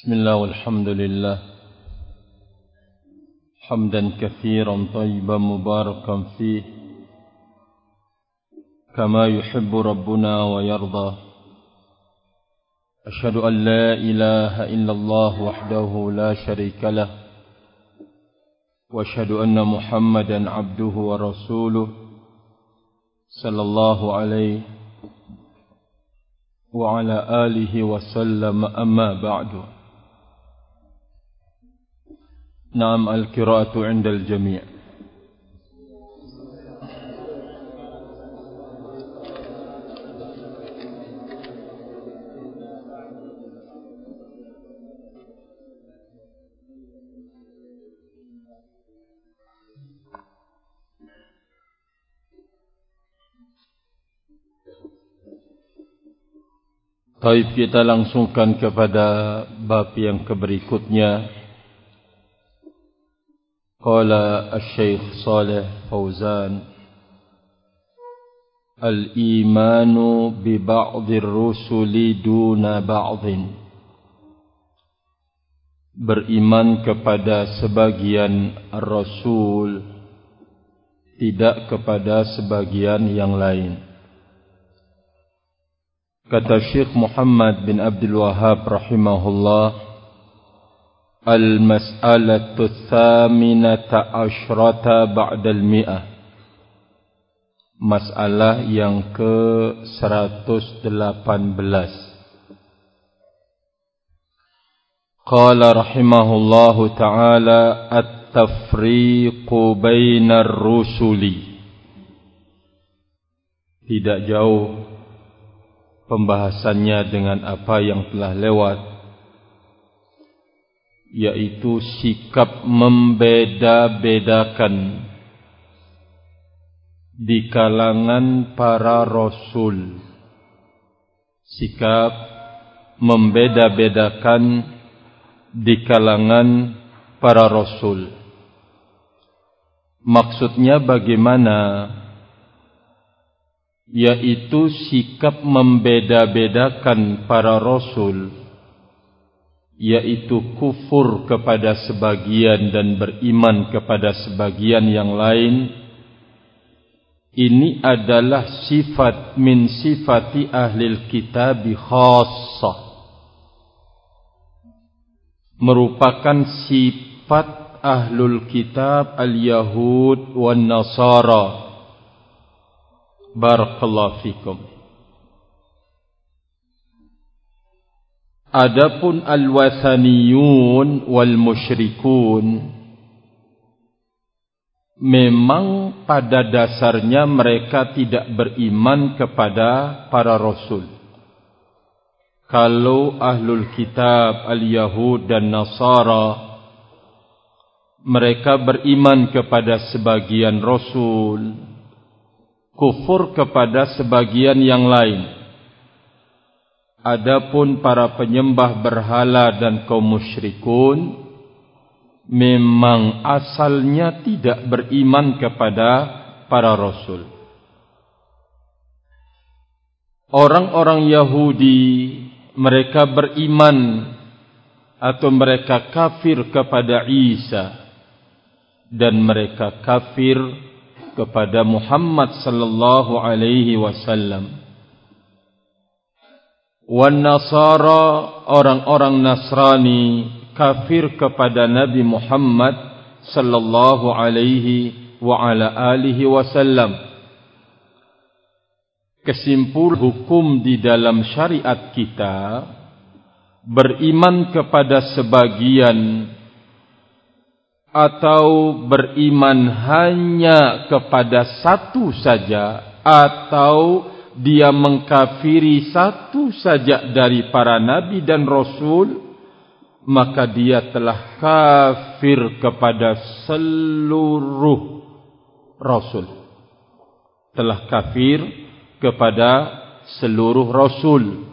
بسم الله والحمد لله حمدا كثيرا طيبا مباركا فيه كما يحب ربنا ويرضى. أشهد أن لا إله إلا الله وحده لا شريك له وأشهد أن محمدا عبده ورسوله صلى الله عليه وعلى آله وسلم. أما بعد. نعم، القراءة عند الجميع. Baik, kita langsungkan kepada bab yang berikutnya. Qala Asy-Syaikh Shalih Fauzan, al-imanu bi ba'dhir rusuli duna ba'dhin. Beriman kepada sebagian rasul, tidak kepada sebagian yang lain. Kata Syekh Muhammad bin Abdul Wahhab rahimahullah, al-mas'alatu tsaminata asyrata ba'dal mi'ah. Masalah yang ke-118. Qala rahimahullahu ta'ala at-tafriqu bainar rusuli. Tidak jauh pembahasannya dengan apa yang telah lewat, yaitu sikap membeda-bedakan di kalangan para rasul. Sikap membeda-bedakan di kalangan para rasul. Maksudnya bagaimana? Yaitu sikap membeda-bedakan para rasul, yaitu kufur kepada sebagian dan beriman kepada sebagian yang lain. Ini adalah sifat min sifati ahlil kitabi khassah, merupakan sifat ahlul kitab al-Yahud wan Nasara. Barakallahu fikum. Adapun al-wathaniyun wal musyrikun, memang pada dasarnya mereka tidak beriman kepada para rasul. Kalau ahlul kitab al-Yahud dan Nasara, mereka beriman kepada sebagian rasul, kufur kepada sebagian yang lain. Adapun para penyembah berhala dan kaum musyrikun, memang asalnya tidak beriman kepada para rasul. Orang-orang Yahudi, mereka beriman atau mereka kafir kepada Isa, dan mereka kafir kepada Muhammad sallallahu alaihi wasallam. Wan Nasara, orang-orang Nasrani, kafir kepada Nabi Muhammad sallallahu alaihi wa ala alihi wasallam. Kesimpulan hukum di dalam syariat kita, beriman kepada sebagian atau beriman hanya kepada satu saja, atau dia mengkafiri satu saja dari para nabi dan rasul, maka dia telah kafir kepada seluruh rasul. Telah kafir kepada seluruh rasul.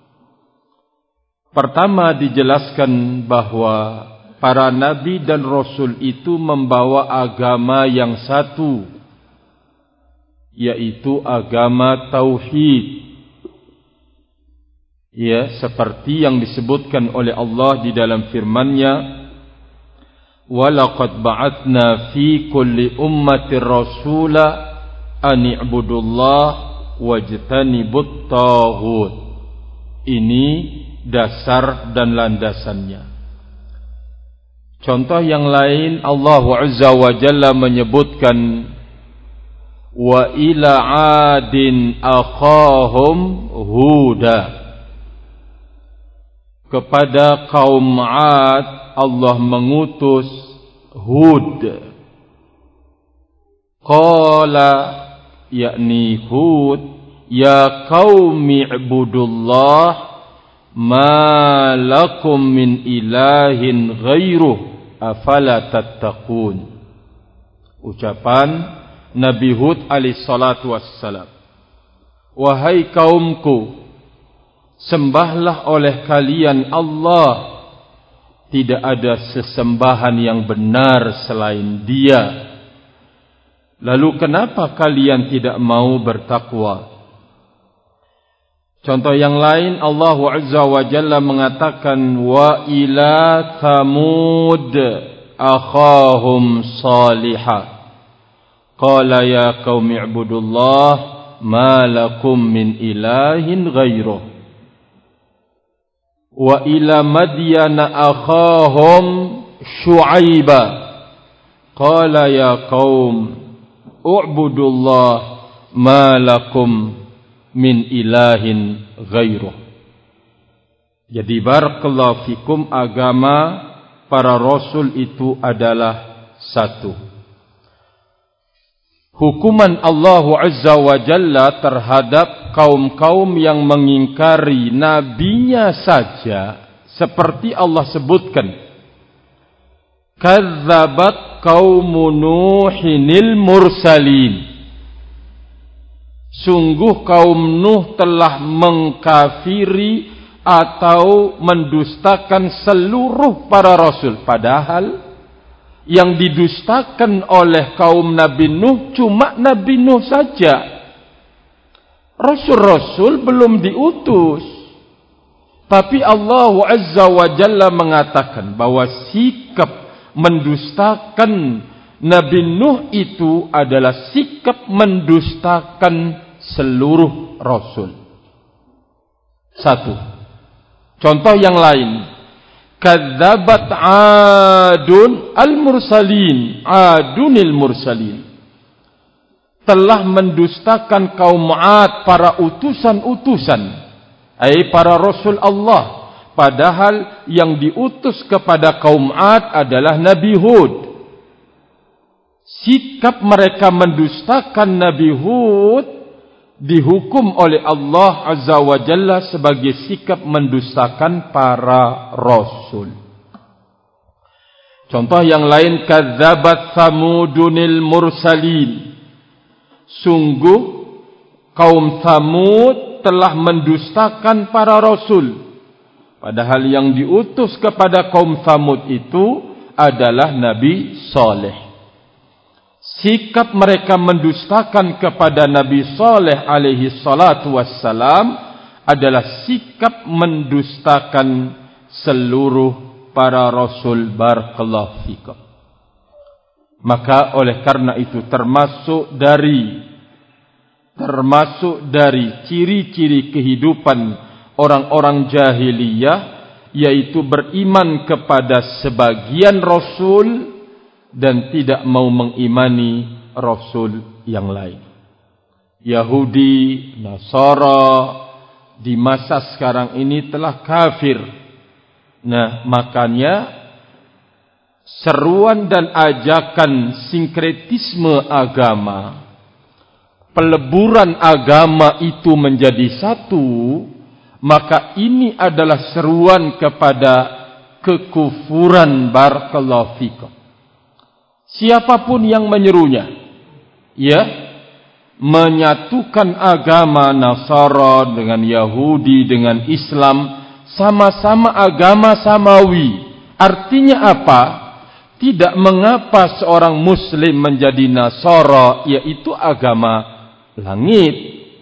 Pertama dijelaskan bahwa para nabi dan rasul itu membawa agama yang satu, yaitu agama tauhid. Ya, seperti yang disebutkan oleh Allah di dalam firman-Nya, "Walaqad ba'atsna fi kulli ummatin rasula an i'budullaha wajtanibut taghut." Ini dasar dan landasannya. Contoh yang lain, Allah Azza wa Jalla menyebutkan, "Wa ila 'adin akhahum Huda." Kepada kaum 'Ad Allah mengutus Hud. Qala, yakni Hud, "Ya qaumi ibudullah ma lakum min ilahin ghairuh afala tattaqun." Ucapan Nabi Hud alaihi salatu wassalam, "Wahai kaumku, sembahlah oleh kalian Allah, tidak ada sesembahan yang benar selain Dia. Lalu kenapa kalian tidak mau bertakwa?" Contoh yang lain, Allah Azza wa Jalla mengatakan, "Wa ila Thamud akhahum Salihah. Qala ya qaumi ibudullah ma lakum min ilahin ghairuh. Wa ila Madyana akhahum Syu'aiba. Qala ya qaum u'budullah ma lakum min ilahin ghairuh." Jadi barakallahu fikum, agama para rasul itu adalah satu. Hukuman Allah Azza wa Jalla terhadap kaum-kaum yang mengingkari nabinya saja, seperti Allah sebutkan, "Kadzabat qaumu Nuhinil mursalin." Sungguh kaum Nuh telah mengkafiri atau mendustakan seluruh para rasul. Padahal yang didustakan oleh kaum Nabi Nuh cuma Nabi Nuh saja. Rasul-rasul belum diutus. Tapi Allah Azza wa Jalla mengatakan bahwa sikap mendustakan Nabi Nuh itu adalah sikap mendustakan seluruh rasul. Satu. Contoh yang lain, kadzabat 'adun al-mursalin, 'adunil mursalin. Telah mendustakan kaum 'Ad para utusan-utusan, ai para rasul Allah. Padahal yang diutus kepada kaum 'Ad adalah Nabi Hud. Sikap mereka mendustakan Nabi Hud dihukum oleh Allah Azza wa Jalla sebagai sikap mendustakan para rasul. Contoh yang lain, kadzabat Thamudunil mursalin. Sungguh kaum Thamud telah mendustakan para rasul. Padahal yang diutus kepada kaum Thamud itu adalah Nabi Saleh. Sikap mereka mendustakan kepada Nabi Saleh alaihi salatu wassalam adalah sikap mendustakan seluruh para rasul. Barakallahu fikum. Maka oleh karena itu termasuk dari ciri-ciri kehidupan orang-orang jahiliyah, yaitu beriman kepada sebagian rasul dan tidak mau mengimani rasul yang lain. Yahudi, Nasara di masa sekarang ini telah kafir. Nah, makanya seruan dan ajakan sinkretisme agama, peleburan agama itu menjadi satu, maka ini adalah seruan kepada kekufuran. Barakallahu fikum. Siapapun yang menyerunya, ya, menyatukan agama Nasara dengan Yahudi dengan Islam, sama-sama agama samawi. Artinya apa? Tidak mengapa seorang muslim menjadi Nasara, yaitu agama langit.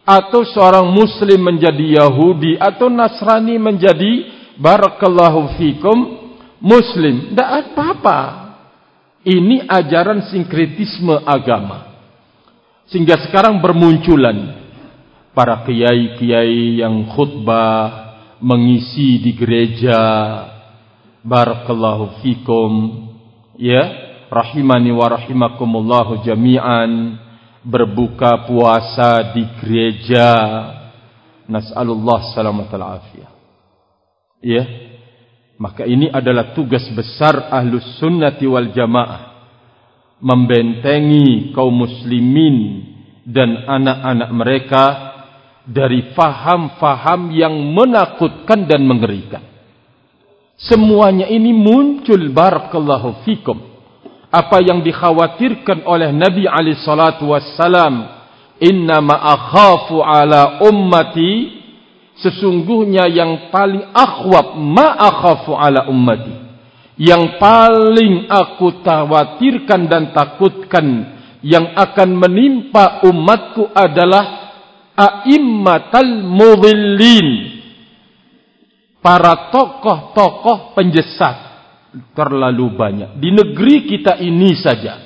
atau seorang muslim menjadi Yahudi, atau Nasrani menjadi barakallahu fikum muslim. Tidak apa-apa. Ini ajaran sinkretisme agama. Sehingga sekarang bermunculan para kiai-kiai yang khutbah, mengisi di gereja, barakallahu fikum, ya, rahimani wa rahimakumullahu jami'an, berbuka puasa di gereja, nas'alullah salamatal afiyah. Ya, maka ini adalah tugas besar Ahlus Sunnati wal Jamaah, membentengi kaum muslimin dan anak-anak mereka dari faham-faham yang menakutkan dan mengerikan. Semuanya ini muncul barakallahu fikum. Apa yang dikhawatirkan oleh Nabi alaihi salatu wassalam, innama akhafu ala ummati, sesungguhnya yang paling akhwaf ma akhafu ala ummati, yang paling aku khawatirkan dan takutkan yang akan menimpa umatku adalah a'immatal mudhillin, para tokoh-tokoh penjesat. Terlalu banyak di negeri kita ini saja.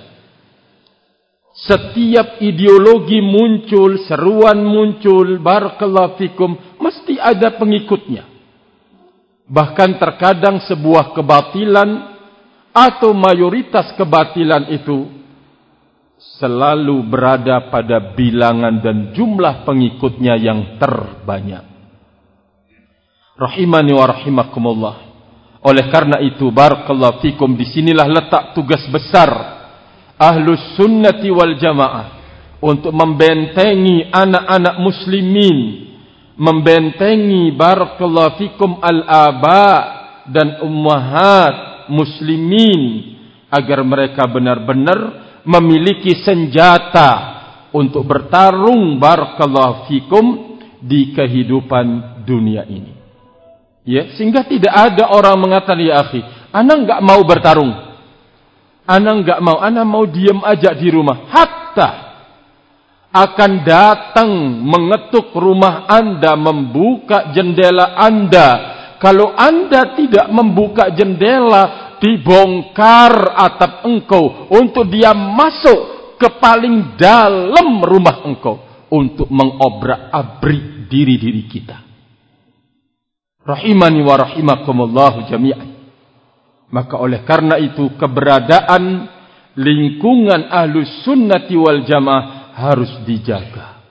Setiap ideologi muncul, seruan muncul, barakallahu fikum, mesti ada pengikutnya. Bahkan terkadang sebuah kebatilan atau mayoritas kebatilan itu selalu berada pada bilangan dan jumlah pengikutnya yang terbanyak. Rahimani wa rahimakumullah. Oleh karena itu, barakallahu fikum, disinilah letak tugas besar Ahlus Sunnati wal Jamaah untuk membentengi anak-anak muslimin, membentengi barakallahu fikum al-aba dan ummahat muslimin, agar mereka benar-benar memiliki senjata untuk bertarung barakallahu fikum di kehidupan dunia ini. Ya, sehingga tidak ada orang mengatakan, ya akhi, ana enggak mau bertarung, ana enggak mau, ana mau diam aja di rumah. Hatta akan datang mengetuk rumah anda, membuka jendela anda. Kalau anda tidak membuka jendela, dibongkar atap engkau untuk dia masuk ke paling dalam rumah engkau untuk mengobrak-abrik diri-diri kita. Rahimani wa rahimakumullahu jami'an. Maka oleh karena itu, keberadaan lingkungan Ahlus Sunnati wal Jamaah harus dijaga.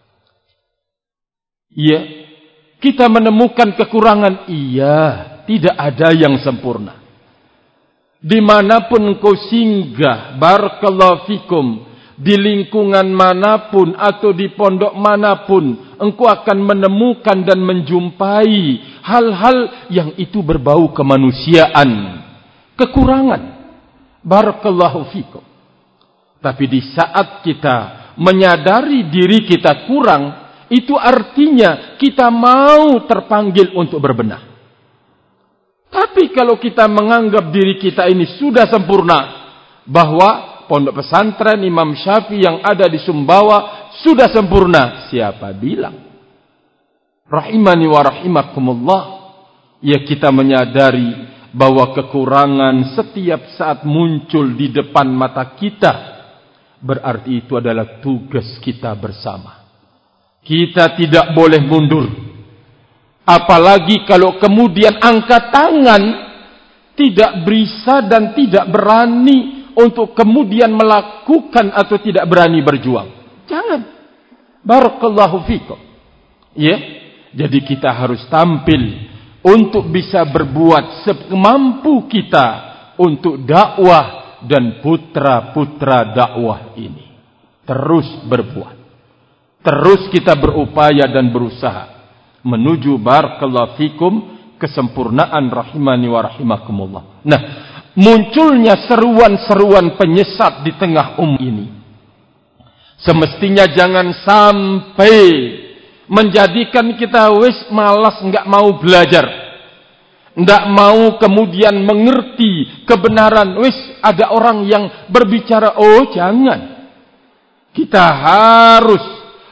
Iya, kita menemukan kekurangan. Iya, tidak ada yang sempurna. Dimanapun engkau singgah, barakallahu fikum, di lingkungan manapun atau di pondok manapun, engkau akan menemukan dan menjumpai hal-hal yang itu berbau kemanusiaan, kekurangan. Barakallahu fikum. Tapi di saat kita menyadari diri kita kurang, itu artinya kita mau terpanggil untuk berbenah. Tapi kalau kita menganggap diri kita ini sudah sempurna, bahwa pondok pesantren Imam Syafi'i yang ada di Sumbawa sudah sempurna, siapa bilang? Rahimani wa rahimakumullah. Ya, kita menyadari bahwa kekurangan setiap saat muncul di depan mata kita. Berarti itu adalah tugas kita bersama. Kita tidak boleh mundur. Apalagi kalau kemudian angkat tangan, tidak bisa dan tidak berani untuk kemudian melakukan atau tidak berani berjuang. Jangan. Barakallahu fikum. Ya. Jadi kita harus tampil untuk bisa berbuat semampu kita untuk dakwah dan putra-putra dakwah ini. Terus berbuat. Terus kita berupaya dan berusaha menuju barakallahu fikum kesempurnaan rahimani wa rahimakumullah. Nah, munculnya seruan-seruan penyesat di tengah ini, semestinya jangan sampai menjadikan kita malas, enggak mau belajar, enggak mau kemudian mengerti kebenaran. Ada orang yang berbicara, oh jangan. Kita harus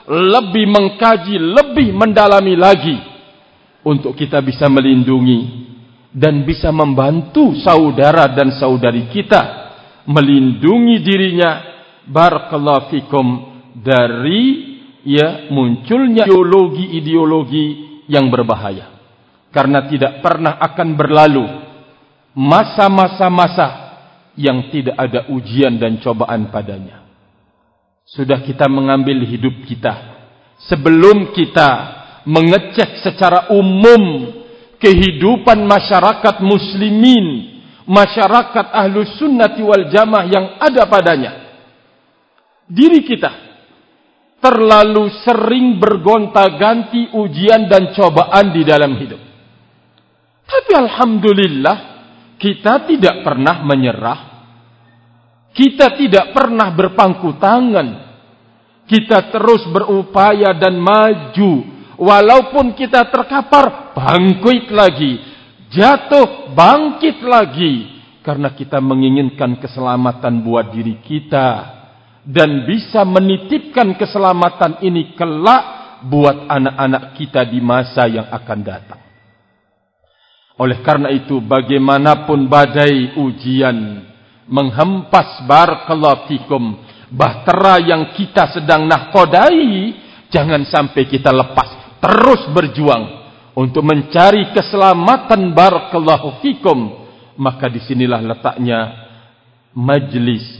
lebih mengkaji, lebih mendalami lagi untuk kita bisa melindungi dan bisa membantu saudara dan saudari kita melindungi dirinya, barakallahu fikum, dari munculnya ideologi-ideologi yang berbahaya. Karena tidak pernah akan berlalu masa-masa yang tidak ada ujian dan cobaan padanya. Sudah kita mengambil hidup kita, sebelum kita mengecek secara umum kehidupan masyarakat muslimin, masyarakat ahlus sunnati wal jamaah yang ada padanya, diri kita terlalu sering bergonta-ganti ujian dan cobaan di dalam hidup. Tapi alhamdulillah, kita tidak pernah menyerah. Kita tidak pernah berpangku tangan. Kita terus berupaya dan maju. Walaupun kita terkapar, bangkit lagi. Jatuh, bangkit lagi. Karena kita menginginkan keselamatan buat diri kita. Dan bisa menitipkan keselamatan ini kelak buat anak-anak kita di masa yang akan datang. Oleh karena itu, bagaimanapun badai ujian menghempas, barakallahu fikum, bahtera yang kita sedang nahkodai, jangan sampai kita lepas. Terus berjuang untuk mencari keselamatan, barakallahu fikum. Maka disinilah letaknya majlis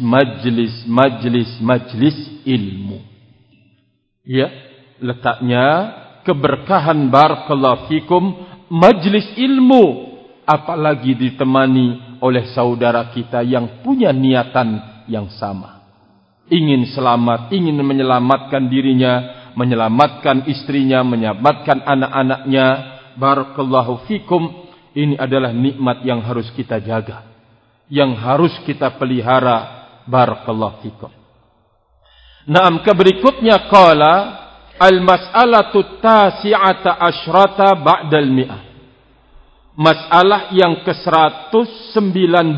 ilmu. Ya, letaknya keberkahan, barakallahu fikum, majlis ilmu, apalagi ditemani oleh saudara kita yang punya niatan yang sama. Ingin selamat, ingin menyelamatkan dirinya, menyelamatkan istrinya, menyelamatkan anak-anaknya. Barakallahu fikum. Ini adalah nikmat yang harus kita jaga, yang harus kita pelihara. Barakallahu fikum. Naam, keberikutnya qala al-mas'alatu tasi'ata asyrata ba'dal mi'ah. Masalah yang ke-119.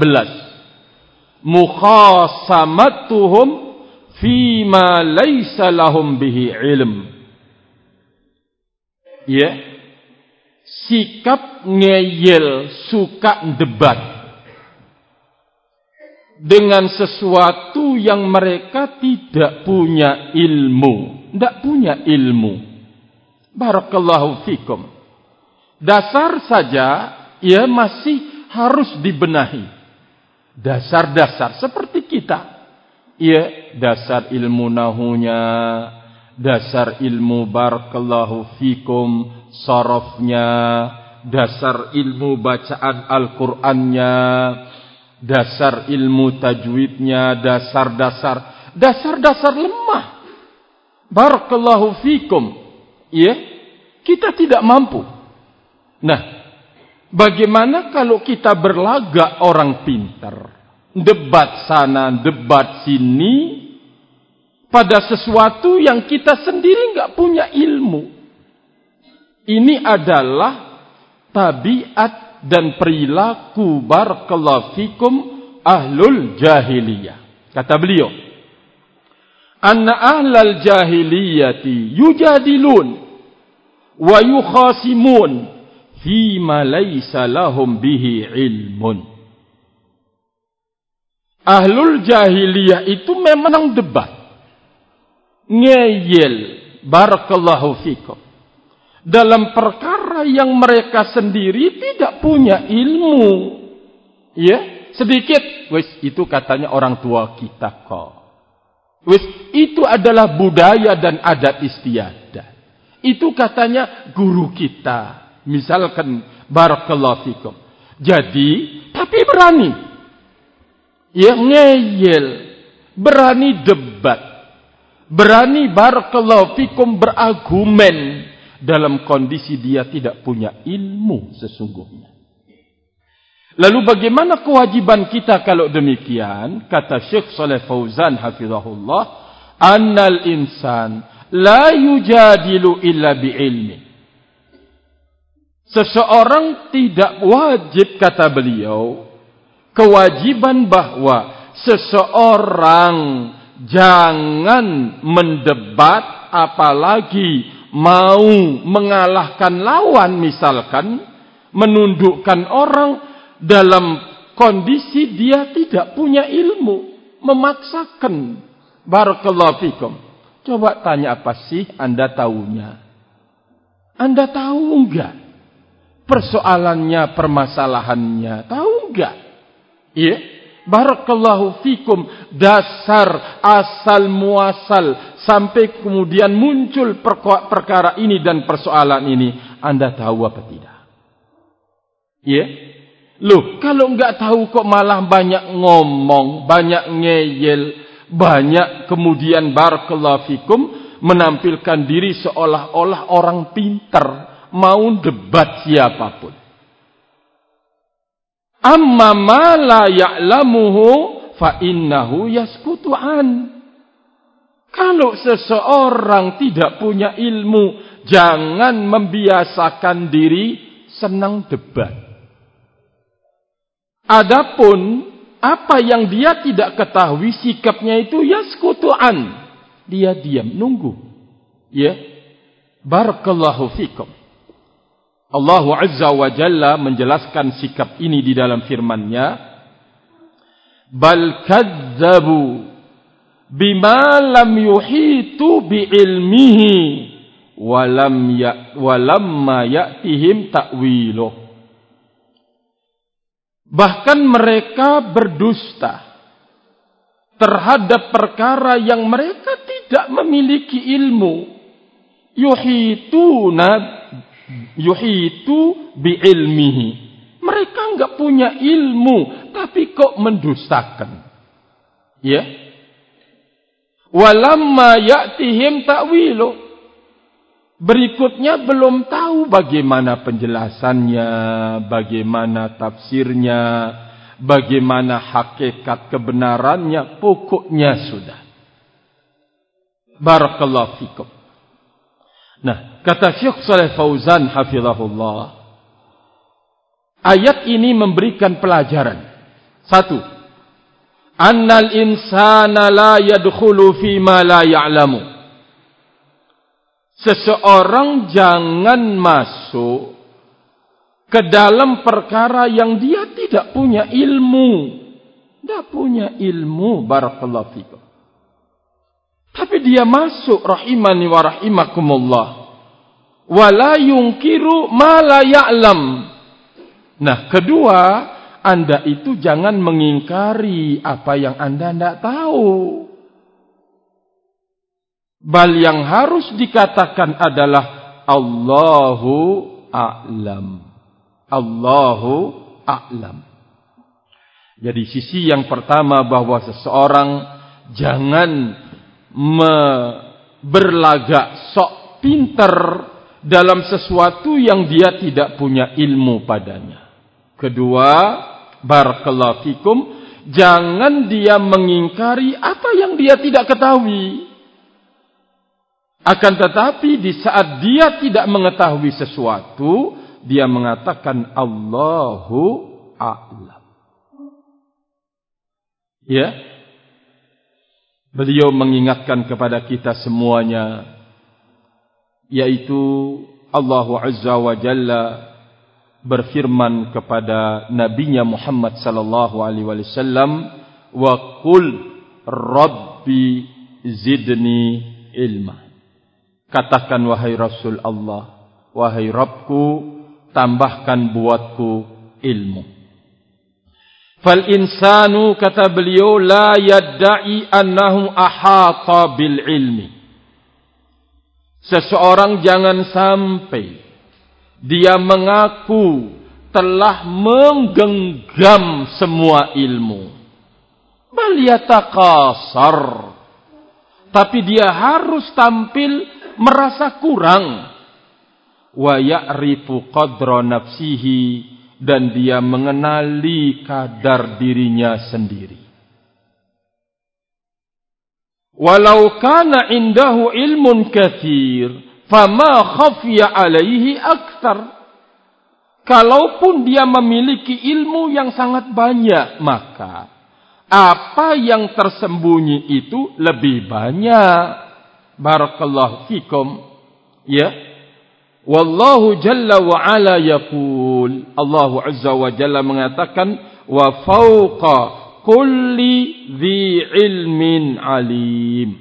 Mukhasamatuhum fima laysa lahum bihi ilm. Ya. Sikap ngeyel, suka debat dengan sesuatu yang mereka tidak punya ilmu. Tidak punya ilmu. Barakallahu fikum. Dasar saja, ya masih harus dibenahi. Dasar-dasar seperti kita. Ya, dasar ilmu nahunya, dasar ilmu barakallahu fikum sarafnya, dasar ilmu bacaan Al-Qur'annya, dasar ilmu tajwidnya, dasar-dasar lemah. Barakallahu fikum. Ya, kita tidak mampu. Nah, bagaimana kalau kita berlagak orang pintar, debat sana, debat sini, pada sesuatu yang kita sendiri enggak punya ilmu? Ini adalah tabiat dan perilaku, barakallahu fikum, ahlul jahiliyah. Kata beliau, anna ahlal jahiliyati yujadilun wa yukhasimun fima laysa lahum bihi ilmun. Ahlul jahiliyah itu memang debat, ngeyel, barakallahu fikum, dalam perkara yang mereka sendiri tidak punya ilmu. Ya, sedikit, wis itu katanya orang tua kita kok. Wis itu adalah budaya dan adat istiadat. Itu katanya guru kita. Misalkan, barakallahu fikum. Jadi, tapi berani. Ya, ngeyel. Berani debat. Berani, barakallahu fikum, berargumen. Dalam kondisi dia tidak punya ilmu sesungguhnya. Lalu bagaimana kewajiban kita kalau demikian? Kata Syekh Shalih Fauzan hafizahullah, annal insan la yujadilu illa bi'ilmi. Seseorang tidak wajib, kata beliau, kewajiban bahwa seseorang jangan mendebat apalagi mau mengalahkan lawan, misalkan menundukkan orang dalam kondisi dia tidak punya ilmu, memaksakan. Barakallahu fikum. Coba tanya, apa sih Anda tahunya? Anda tahu enggak persoalannya, permasalahannya? Tahu enggak? Iya. Barakallahu fikum. Dasar, asal muasal, sampai kemudian muncul perkara ini dan persoalan ini, Anda tahu apa tidak? Iya. Loh, kalau enggak tahu kok malah banyak ngomong, banyak ngeyel, banyak kemudian barakallahu fikum menampilkan diri seolah-olah orang pintar, mau debat siapapun. Amma ma la ya'lamuhu fa innahu yaskutu an. Kalau seseorang tidak punya ilmu, jangan membiasakan diri senang debat. Adapun apa yang dia tidak ketahui, sikapnya itu yaskutu'an. Dia diam, nunggu. Ya. Barakallahu fikum. Allah Azza wa Jalla menjelaskan sikap ini di dalam firman-Nya. Bal kadzabu bima lam yuhitu bi'ilmihi walamma ya'tihim ta'wiluh. Bahkan mereka berdusta terhadap perkara yang mereka tidak memiliki ilmu. Yuhitu bi'ilmihi. Mereka enggak punya ilmu, tapi kok mendustakan. Ya. Walamma ya'tihim ta'wilu. Berikutnya belum tahu bagaimana penjelasannya, bagaimana tafsirnya, bagaimana hakikat kebenarannya, pokoknya sudah. Barakallahu fikum. Nah, kata Syekh Shalih Fauzan hafizahullah, ayat ini memberikan pelajaran. Satu, annal insana la yadkhulu fi ma la ya'lamu. Seseorang jangan masuk ke dalam perkara yang dia tidak punya ilmu. Tidak punya ilmu, barakallahu fikum. Tapi dia masuk, rahimani wa rahimakumullah. Wala yungkiru ma la ya'lam. Nah, kedua, Anda itu jangan mengingkari apa yang Anda tidak tahu. Bal yang harus dikatakan adalah Allahu a'lam. Allahu a'lam. Jadi sisi yang pertama bahwa seseorang jangan berlagak sok pintar dalam sesuatu yang dia tidak punya ilmu padanya. Kedua, barakallahu fikum, jangan dia mengingkari apa yang dia tidak ketahui. Akan tetapi di saat dia tidak mengetahui sesuatu, dia mengatakan Allahu a'lam. Ya. Beliau mengingatkan kepada kita semuanya, yaitu Allah Azza wa Jalla berfirman kepada Nabinya Muhammad sallallahu alaihi wasallam, wa qul rabbi zidni ilma. Katakan wahai Rasul Allah, wahai Rabbku, tambahkan buatku ilmu. Fal insanu, kata beliau, la yadda'i annahu ahata bil ilmi. Seseorang jangan sampai dia mengaku telah menggenggam semua ilmu. Bal yatakasar. Tapi dia harus tampil merasa kurang. Wa ya'rifu qadra nafsihi, dan dia mengenali kadar dirinya sendiri. Walau kana indahu ilmun katsir, fama khafiya alaihi aktsar. Kalaupun dia memiliki ilmu yang sangat banyak, maka apa yang tersembunyi itu lebih banyak. barakallahu fikum, ya. Wallahu jalla wa ala yaqul, Allah azza wa jalla mengatakan, wa fawqa kulli dhi ilmin alim.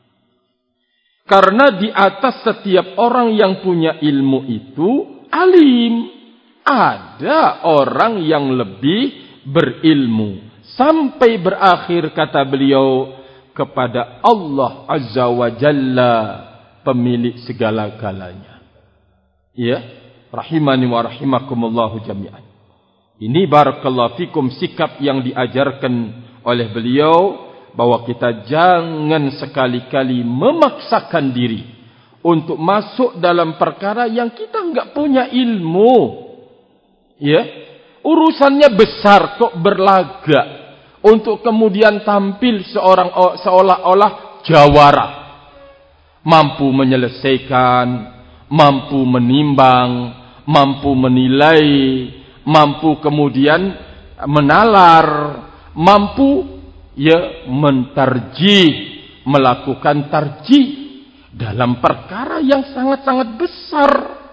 Karena di atas setiap orang yang punya ilmu itu alim. Ada orang yang lebih berilmu. Sampai berakhir kata beliau, kepada Allah azza wa jalla, pemilik segala-galanya. Ya, rahimani wa rahimakumullahu jami'an. Ini barakallahu fikum sikap yang diajarkan oleh beliau, bahwa kita jangan sekali-kali memaksakan diri untuk masuk dalam perkara yang kita enggak punya ilmu. Ya, urusannya besar kok berlagak untuk kemudian tampil seolah-olah jawara, mampu menyelesaikan, mampu menimbang, mampu menilai, mampu kemudian menalar, mampu mentarjih, melakukan tarjih dalam perkara yang sangat-sangat besar.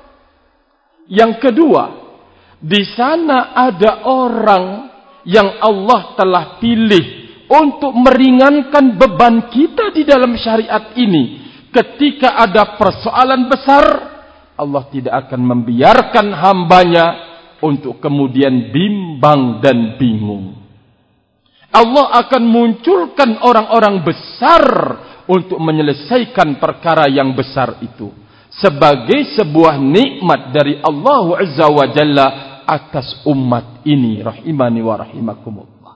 Yang kedua, di sana ada orang yang Allah telah pilih untuk meringankan beban kita di dalam syariat ini. Ketika ada persoalan besar, Allah tidak akan membiarkan hambanya untuk kemudian bimbang dan bingung. Allah akan munculkan orang-orang besar untuk menyelesaikan perkara yang besar itu, sebagai sebuah nikmat dari Allah azza wa jalla atas umat ini, rahimani wa rahimakumullah.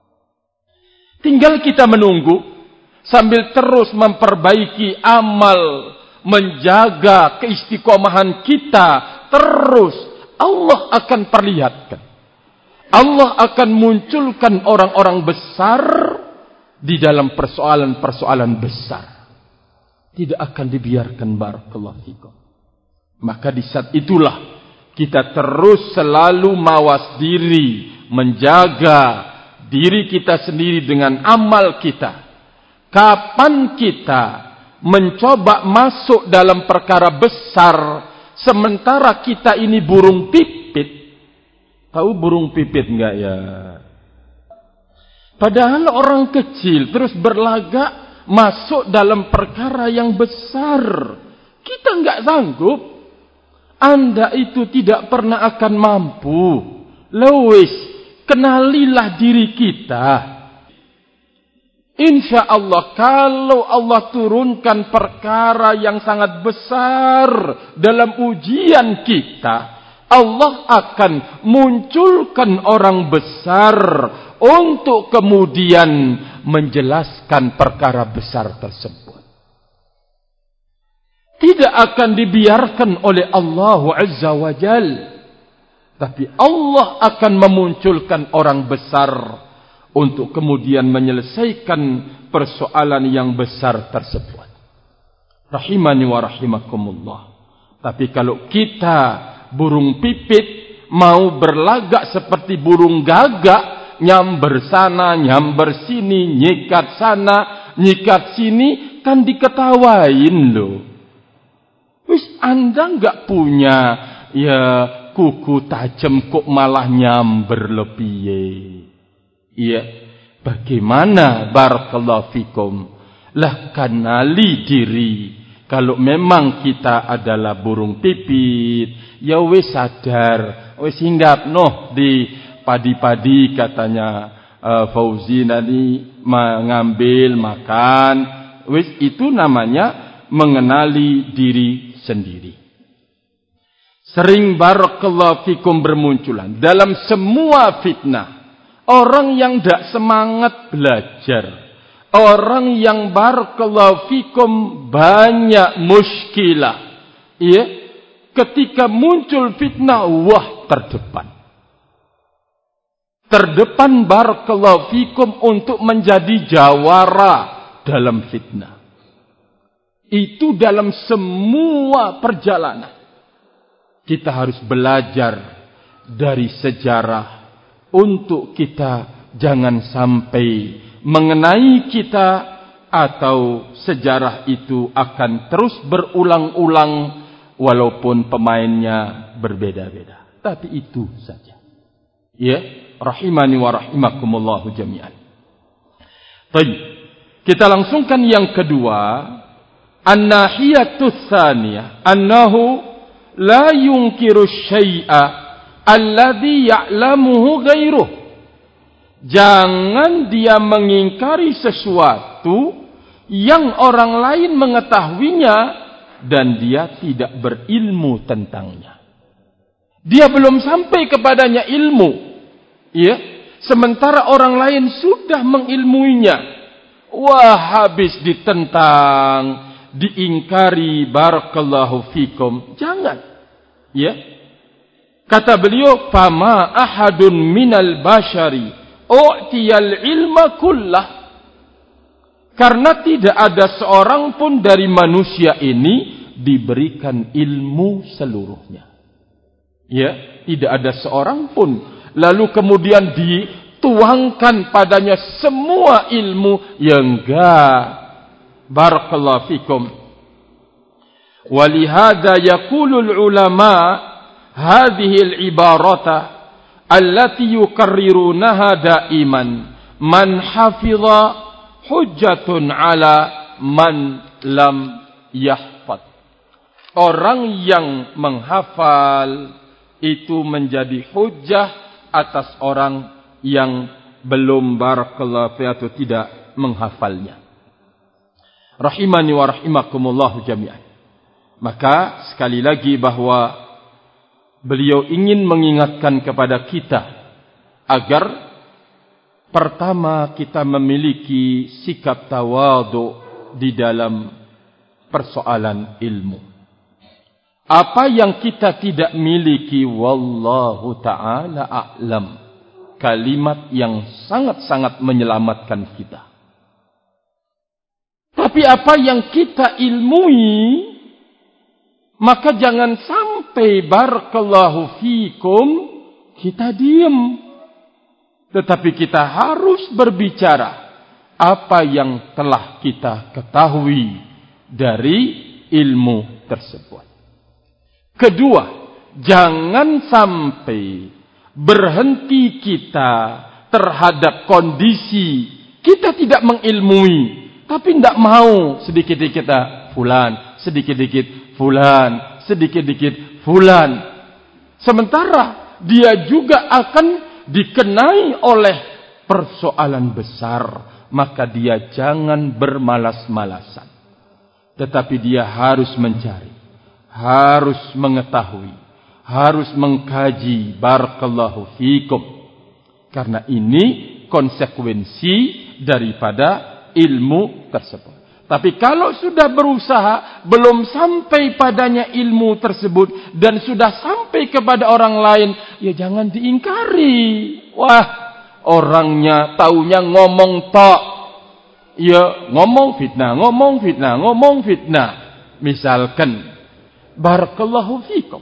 Tinggal kita menunggu sambil terus memperbaiki amal, menjaga keistiqomahan kita terus. Allah akan perlihatkan, Allah akan munculkan orang-orang besar di dalam persoalan-persoalan besar. Tidak akan dibiarkan, barakallahu fikum. Maka di saat itulah kita terus selalu mawas diri, menjaga diri kita sendiri dengan amal kita. Kapan kita mencoba masuk dalam perkara besar, sementara kita ini burung pipit. Tahu burung pipit enggak ya? Padahal orang kecil terus berlagak masuk dalam perkara yang besar. Kita enggak sanggup. Anda itu tidak pernah akan mampu. Lewis, kenalilah diri kita. Insya Allah, kalau Allah turunkan perkara yang sangat besar dalam ujian kita, Allah akan munculkan orang besar untuk kemudian menjelaskan perkara besar tersebut. Tidak akan dibiarkan oleh Allah Azza wa Jal, tapi Allah akan memunculkan orang besar untuk kemudian menyelesaikan persoalan yang besar tersebut. Rahimani wa rahimakumullah. Tapi kalau kita burung pipit mau berlagak seperti burung gagak, nyamber sana, nyamber sini, nyikat sana, nyikat sini, kan diketawain loh. Wis Anda enggak punya ya kuku tajam kok malah nyamber lebih. Iya, bagaimana barakallahu fikum? Lah kenali diri. Kalau memang kita adalah burung pipit, ya wis sadar, wis hinggap noh di padi-padi katanya Fauzi tadi mengambil makan, wis itu namanya mengenali diri sendiri. Sering barakallahu fikum bermunculan dalam semua fitnah. Orang yang tidak semangat belajar, orang yang barakallahu fikum banyak muskilah, ya, ketika muncul fitnah, wah terdepan barakallahu fikum untuk menjadi jawara dalam fitnah. Itu dalam semua perjalanan kita harus belajar dari sejarah, untuk kita jangan sampai mengenai kita atau sejarah itu akan terus berulang-ulang walaupun pemainnya berbeda-beda. Tapi itu saja. Ya, rahimani wa rahimakumullahu jami'an. Baik, kita langsungkan yang kedua. An-nahiyatu tsaniyah annahu la yunkiru syai'a alladhi ya'lamuhu ghairuh. Jangan dia mengingkari sesuatu yang orang lain mengetahuinya dan dia tidak berilmu tentangnya. Dia belum sampai kepadanya ilmu, ya, sementara orang lain sudah mengilmuinya. Wah, habis ditentang, diingkari, barakallahu fikum. Jangan, ya. Kata beliau, fama ahadun minal bashari u'tiyal ilma kullah. Karena tidak ada seorang pun dari manusia ini diberikan ilmu seluruhnya. Ya, tidak ada seorang pun lalu kemudian dituangkan padanya semua ilmu, yang enggak. Barakallahu fikum. Walihada yaqulul ulama hadhihi al-ibarata allati yukarrirunaha daiman, man hafiza hujjatun ala man lam yahfad. Orang yang menghafal itu menjadi hujjah atas orang yang belum barakallahu fi atau tidak menghafalnya. Rahimani wa rahimakumullahu jami'an. Maka sekali lagi bahwa beliau ingin mengingatkan kepada kita agar pertama kita memiliki sikap tawadhu di dalam persoalan ilmu. Apa yang kita tidak miliki, wallahu ta'ala a'lam. Kalimat yang sangat-sangat menyelamatkan kita. Tapi apa yang kita ilmui, maka jangan sampai barakallahu fikum kita diam. Tetapi kita harus berbicara apa yang telah kita ketahui dari ilmu tersebut. Kedua, jangan sampai berhenti kita terhadap kondisi kita tidak mengilmui, tapi tidak mau sedikit-sedikit fulan, sedikit-sedikit fulan, sedikit-sedikit fulan. Sementara dia juga akan dikenai oleh persoalan besar, maka dia jangan bermalas-malasan. Tetapi dia harus mencari, harus mengetahui, harus mengkaji, barakallahu fikum. Karena ini konsekuensi daripada ilmu tersebut. Tapi kalau sudah berusaha, belum sampai padanya ilmu tersebut, dan sudah sampai kepada orang lain, ya jangan diingkari. Wah, orangnya taunya ngomong tok. Ya ngomong fitnah, ngomong fitnah, ngomong fitnah. Misalkan, barakallahu fikum.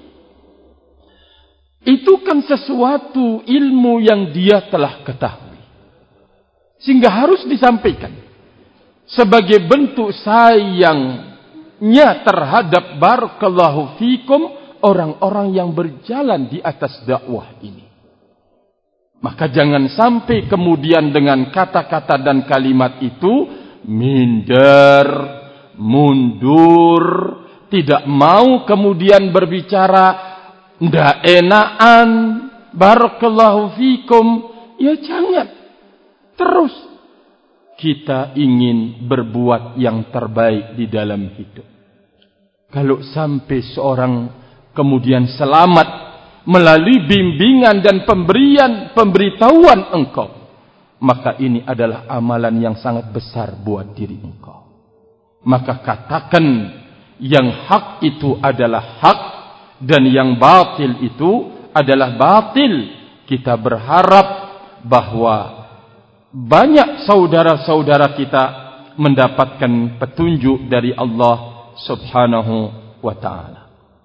Itu kan sesuatu ilmu yang dia telah ketahui. Sehingga harus disampaikan. Sebagai bentuk sayangnya terhadap barakallahu fikum orang-orang yang berjalan di atas dakwah ini. Maka jangan sampai kemudian dengan kata-kata dan kalimat itu minder, mundur, tidak mau kemudian berbicara, ndak enakan, barakallahu fikum. Ya jangan. Terus kita ingin berbuat yang terbaik di dalam hidup. Kalau sampai seorang kemudian selamat melalui bimbingan dan pemberitahuan engkau, maka ini adalah amalan yang sangat besar buat diri engkau. Maka katakan yang hak itu adalah hak dan yang batil itu adalah batil. Kita berharap bahwa banyak saudara-saudara kita mendapatkan petunjuk dari Allah Subhanahu wa ta'ala.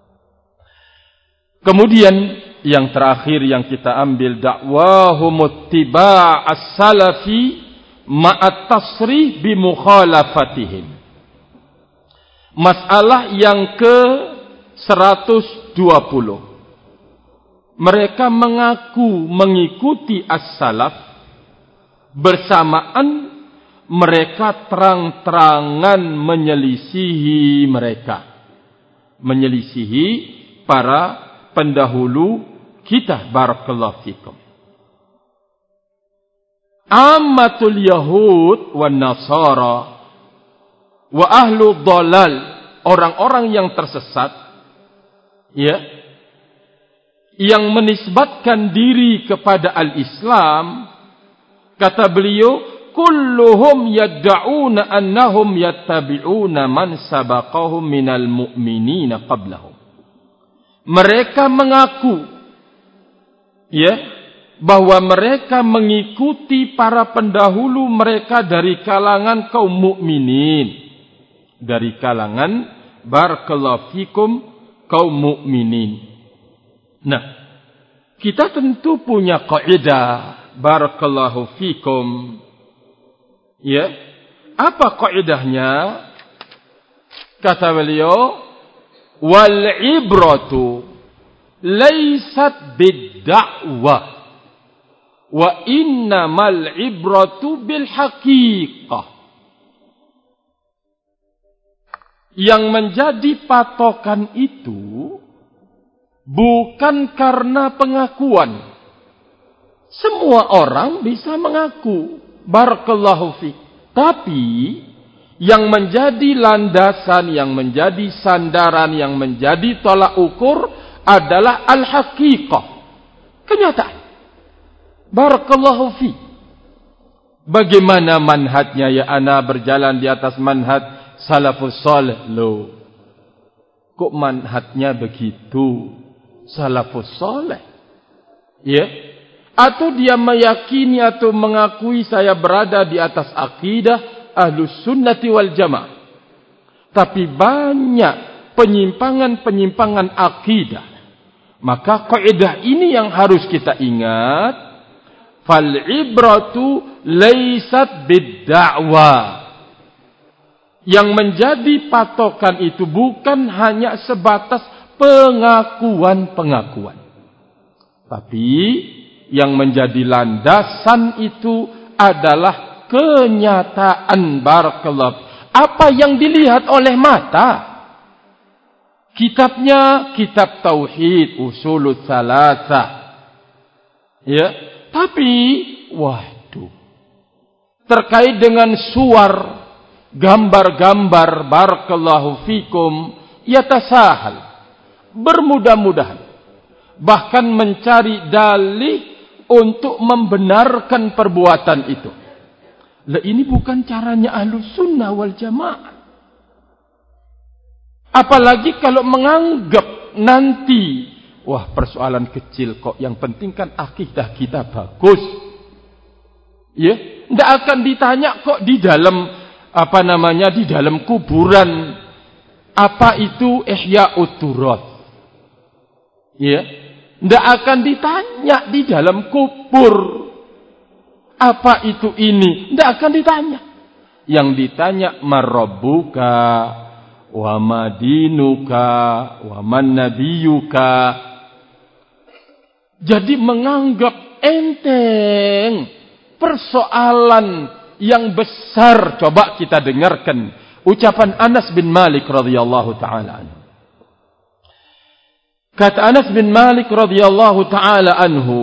Kemudian yang terakhir yang kita ambil, dakwahum ittiba' as-salafi ma'at tasrih bi mukhalafatihim. Masalah yang ke-120. Mereka mengaku mengikuti as-salaf, bersamaan mereka terang-terangan menyelisihi mereka. Menyelisihi para pendahulu kita, barakallahu fikum. Ammatul Yahud wa Nasara wa ahlu dhalal, orang-orang yang tersesat, ya, yang menisbatkan diri kepada al-Islam, kata beliau, kulluhum yadda'una annahum yattabi'una man sabaqahum minal mu'minina qablahum. Mereka mengaku, ya, bahwa mereka mengikuti para pendahulu mereka dari kalangan kaum mukminin, dari kalangan barakallahu fikum kaum mukminin. Nah, kita tentu punya kaidah barakallahu fikum. Ya, apa kaidahnya? Kata beliau, wal ibratu laysat bid-da'wah wa innamal ibratu bil haqiqah. Yang menjadi patokan itu bukan karena pengakuan. Semua orang bisa mengaku, barakallahu fiik. Tapi yang menjadi landasan, yang menjadi sandaran, yang menjadi tolak ukur adalah al-haqiqah, kenyataan. Barakallahu fiik. Bagaimana manhajnya, ya ana berjalan di atas manhaj salafus salih. Loh, kok manhajnya begitu? Salafus salih, ya? Atau dia meyakini atau mengakui saya berada di atas akidah ahlus sunnati wal jamaah, tapi banyak penyimpangan-penyimpangan akidah. Maka kaidah ini yang harus kita ingat. Fal ibratu laysat bid-da'wa. Yang menjadi patokan itu bukan hanya sebatas pengakuan-pengakuan, tapi yang menjadi landasan itu adalah kenyataan, barakallahu. Apa yang dilihat oleh mata. Kitabnya kitab tauhid, usulul salasah. Ya, tapi waduh, terkait dengan suar, gambar-gambar, barakallahu fikum, yatasahal, bermudah-mudahan, bahkan mencari dalih untuk membenarkan perbuatan itu. Lah, ini bukan caranya ahlus sunnah wal jamaah. Apalagi kalau menganggap nanti, wah, persoalan kecil kok, yang penting kan akidah kita bagus. Ya, tidak akan ditanya kok di dalam di dalam kuburan apa itu ihya'ut turat. Ya, tidak akan ditanya di dalam kubur apa itu ini, tidak akan ditanya. Yang ditanya marabbuka wa madinuka wa man nabiyuka. Jadi menganggap enteng persoalan yang besar. Coba kita dengarkan ucapan Anas bin Malik radhiyallahu taala anhu. Kata Anas bin Malik radhiyallahu taala anhu,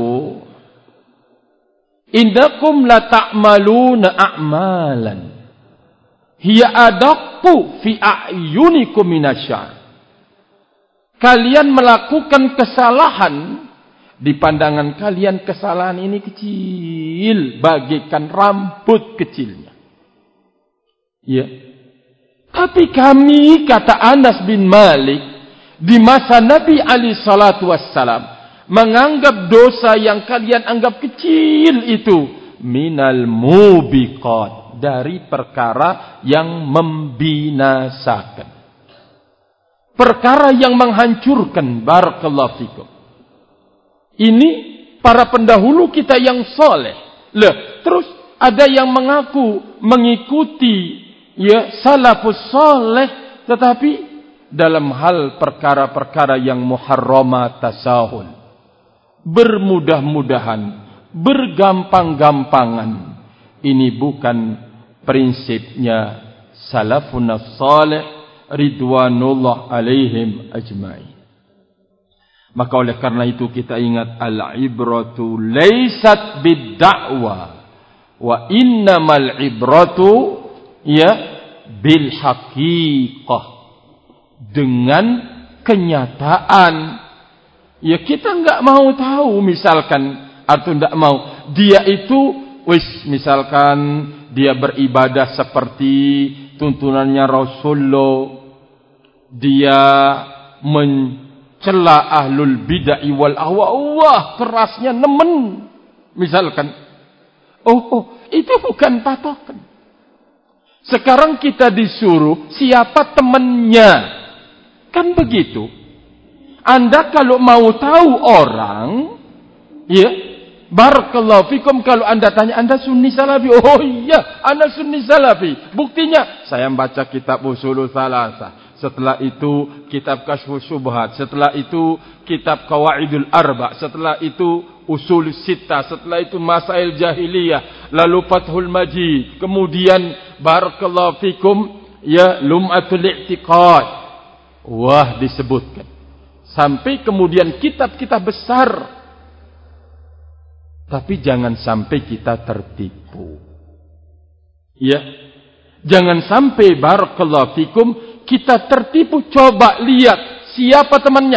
innakum la ta'maluna a'malan hiya adaqqu fi a'yunikum minasyar. Kalian melakukan kesalahan, di pandangan kalian kesalahan ini kecil, bagaikan rambut kecilnya. Ya. Tapi kami, kata Anas bin Malik, di masa Nabi alaihi salatu wassalam, menganggap dosa yang kalian anggap kecil itu minal mubiqat, dari perkara yang membinasakan, perkara yang menghancurkan. Barakallahu fikum. Ini para pendahulu kita yang soleh. Lah, terus Ada yang mengaku mengikuti salafus saleh, tetapi dalam hal perkara-perkara yang muharrama tasahul, bermudah-mudahan, bergampang-gampangan. Ini bukan prinsipnya salafun saleh ridwanullah alaihim ajma'in. Maka oleh karena itu kita ingat, al-ibratu laysat bid-da'wa wa innamal ibratu bil haqiqah. Dengan kenyataan. Kita enggak mau tahu misalkan, atau enggak mau dia itu misalkan dia beribadah seperti tuntunannya Rasulullah, dia mencela ahlul bid'ah wal ahwa, wah kerasnya nemen misalkan. Itu bukan patokan. Sekarang kita disuruh siapa temannya, kan begitu. Anda kalau mau tahu orang, barakallahu fikum, kalau anda tanya, anda sunni salafi? Oh iya, anda sunni salafi. Buktinya, saya membaca kitab Ushulul Thalatha. Setelah itu, kitab Kashfus Syubhat. Setelah itu, kitab Qawaidul Arba. Setelah itu, Usul Sittah. Setelah itu, Masail Jahiliyah. Lalu Fathul Majid. Kemudian, barakallahu fikum, Lum'atul I'tiqad. Wah, disebutkan. Sampai kemudian kitab-kitab besar. Tapi jangan sampai kita tertipu. Jangan sampai barakallahu fikum kita tertipu. Coba lihat siapa temannya.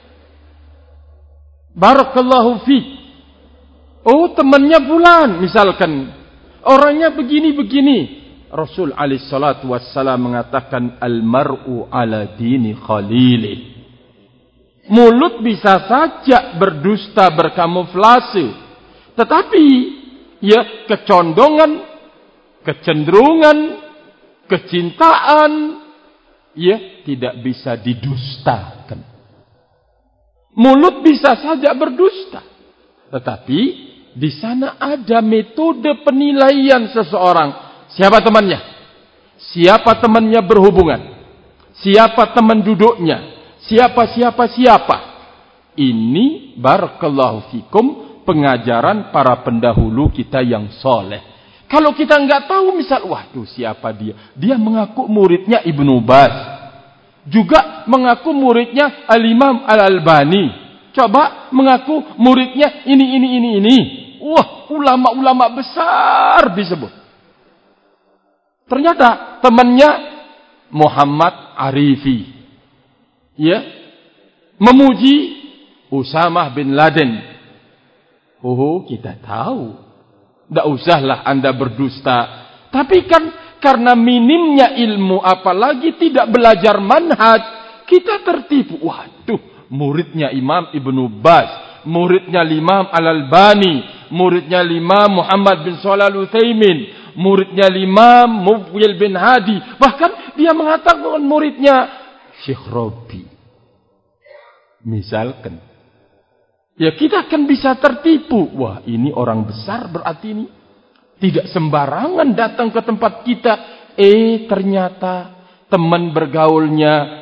Barakallahu fik. Oh, temannya fulan misalkan. Orangnya begini-begini. Rasul alaihi salatu wassalam mengatakan, al-mar'u ala dini khalilih. Mulut bisa saja berdusta, berkamuflase, tetapi kecondongan, kecenderungan, kecintaan tidak bisa didustakan. Mulut bisa saja berdusta, tetapi di sana ada metode penilaian seseorang. Siapa temannya? Siapa temannya berhubungan? Siapa teman duduknya? Siapa. Ini barakallahu fikum pengajaran para pendahulu kita yang soleh. Kalau kita enggak tahu misal, waduh siapa dia? Dia mengaku muridnya Ibnu Baz. Juga mengaku muridnya Al-Imam Al-Albani. Coba mengaku muridnya ini. Wah, ulama-ulama besar disebut. Ternyata temannya Muhammad Arifi. Memuji Usamah bin Laden. Kita tahu. Tidak usahlah anda berdusta. Tapi kan karena minimnya ilmu, apalagi tidak belajar manhaj, kita tertipu. Waduh, muridnya Imam Ibnu Baz, muridnya Imam Al-Albani, muridnya Imam Muhammad bin Shalih Al-Utsaimin, muridnya Imam Muqbil bin Hadi. Bahkan dia mengatakan muridnya Syekh Rabi. Misalkan. Kita akan bisa tertipu. Wah, ini orang besar berarti ini. Tidak sembarangan datang ke tempat kita. Ternyata teman bergaulnya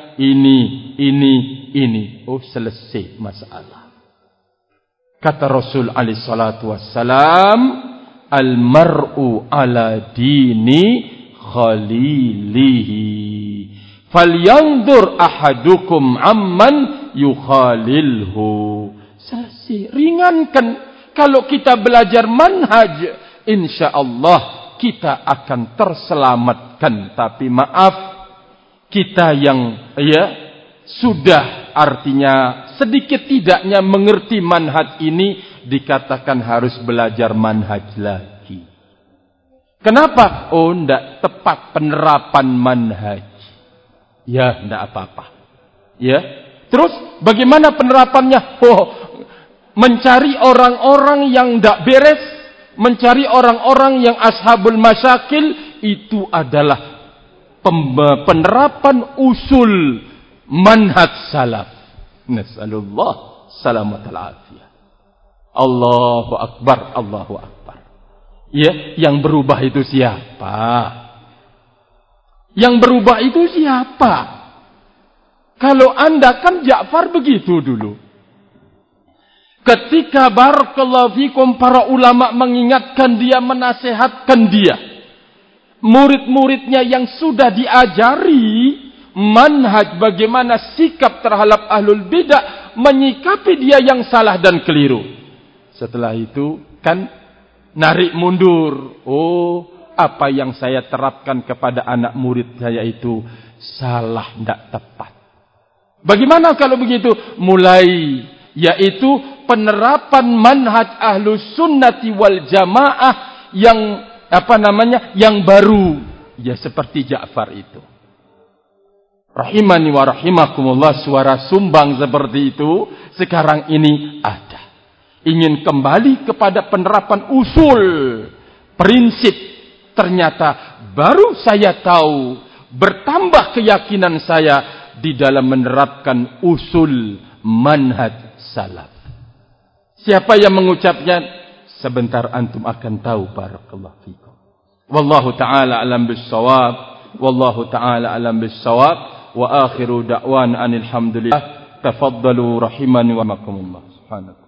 ini. Oh, selesai masalah. Kata Rasul alaihi salatu wassalam, al-mar'u ala dini khalilihi. Falyanzur ahadukum amman yukhalilhu. Selesai. Ringankan. Kalau kita belajar manhaj, insyaallah kita akan terselamatkan. Tapi maaf, kita yang sudah artinya sedikit tidaknya mengerti manhaj ini, dikatakan harus belajar manhaj lagi. Kenapa? Oh, tidak tepat penerapan manhaj. Tidak apa-apa. Terus bagaimana penerapannya? Mencari orang-orang yang tidak beres, mencari orang-orang yang ashabul masyakil, itu adalah penerapan usul manhaj salaf. Nasallallahu salamatal afiyah. Allahu akbar, Allahu akbar. Ya, yang berubah itu siapa? Yang berubah itu siapa? Kalau Anda kan Ja'far begitu dulu. Ketika barakallahu fikum para ulama mengingatkan dia, menasehatkan dia, murid-muridnya yang sudah diajari manhaj bagaimana sikap terhadap ahlul bidah, menyikapi dia yang salah dan keliru. Setelah itu kan narik mundur. Oh, apa yang saya terapkan kepada anak murid saya itu salah, tidak tepat. Bagaimana kalau begitu? Mulai, yaitu penerapan manhaj ahlus sunnati wal jamaah yang yang baru, ya seperti Ja'far itu. Rahimani wa rahimakumullah, suara sumbang seperti itu sekarang ini ada. Ingin kembali kepada penerapan usul, prinsip, ternyata baru saya tahu, bertambah keyakinan saya di dalam menerapkan usul manhaj salaf. Siapa yang mengucapnya? Sebentar antum akan tahu. Barakallahu fikum. Wallahu ta'ala alam bis-shawab. Wallahu ta'ala alam bis-shawab. Wa akhiru da'wan anil hamdulillah. Tafaddalu rahimani wa makumullah. Subhanallahi.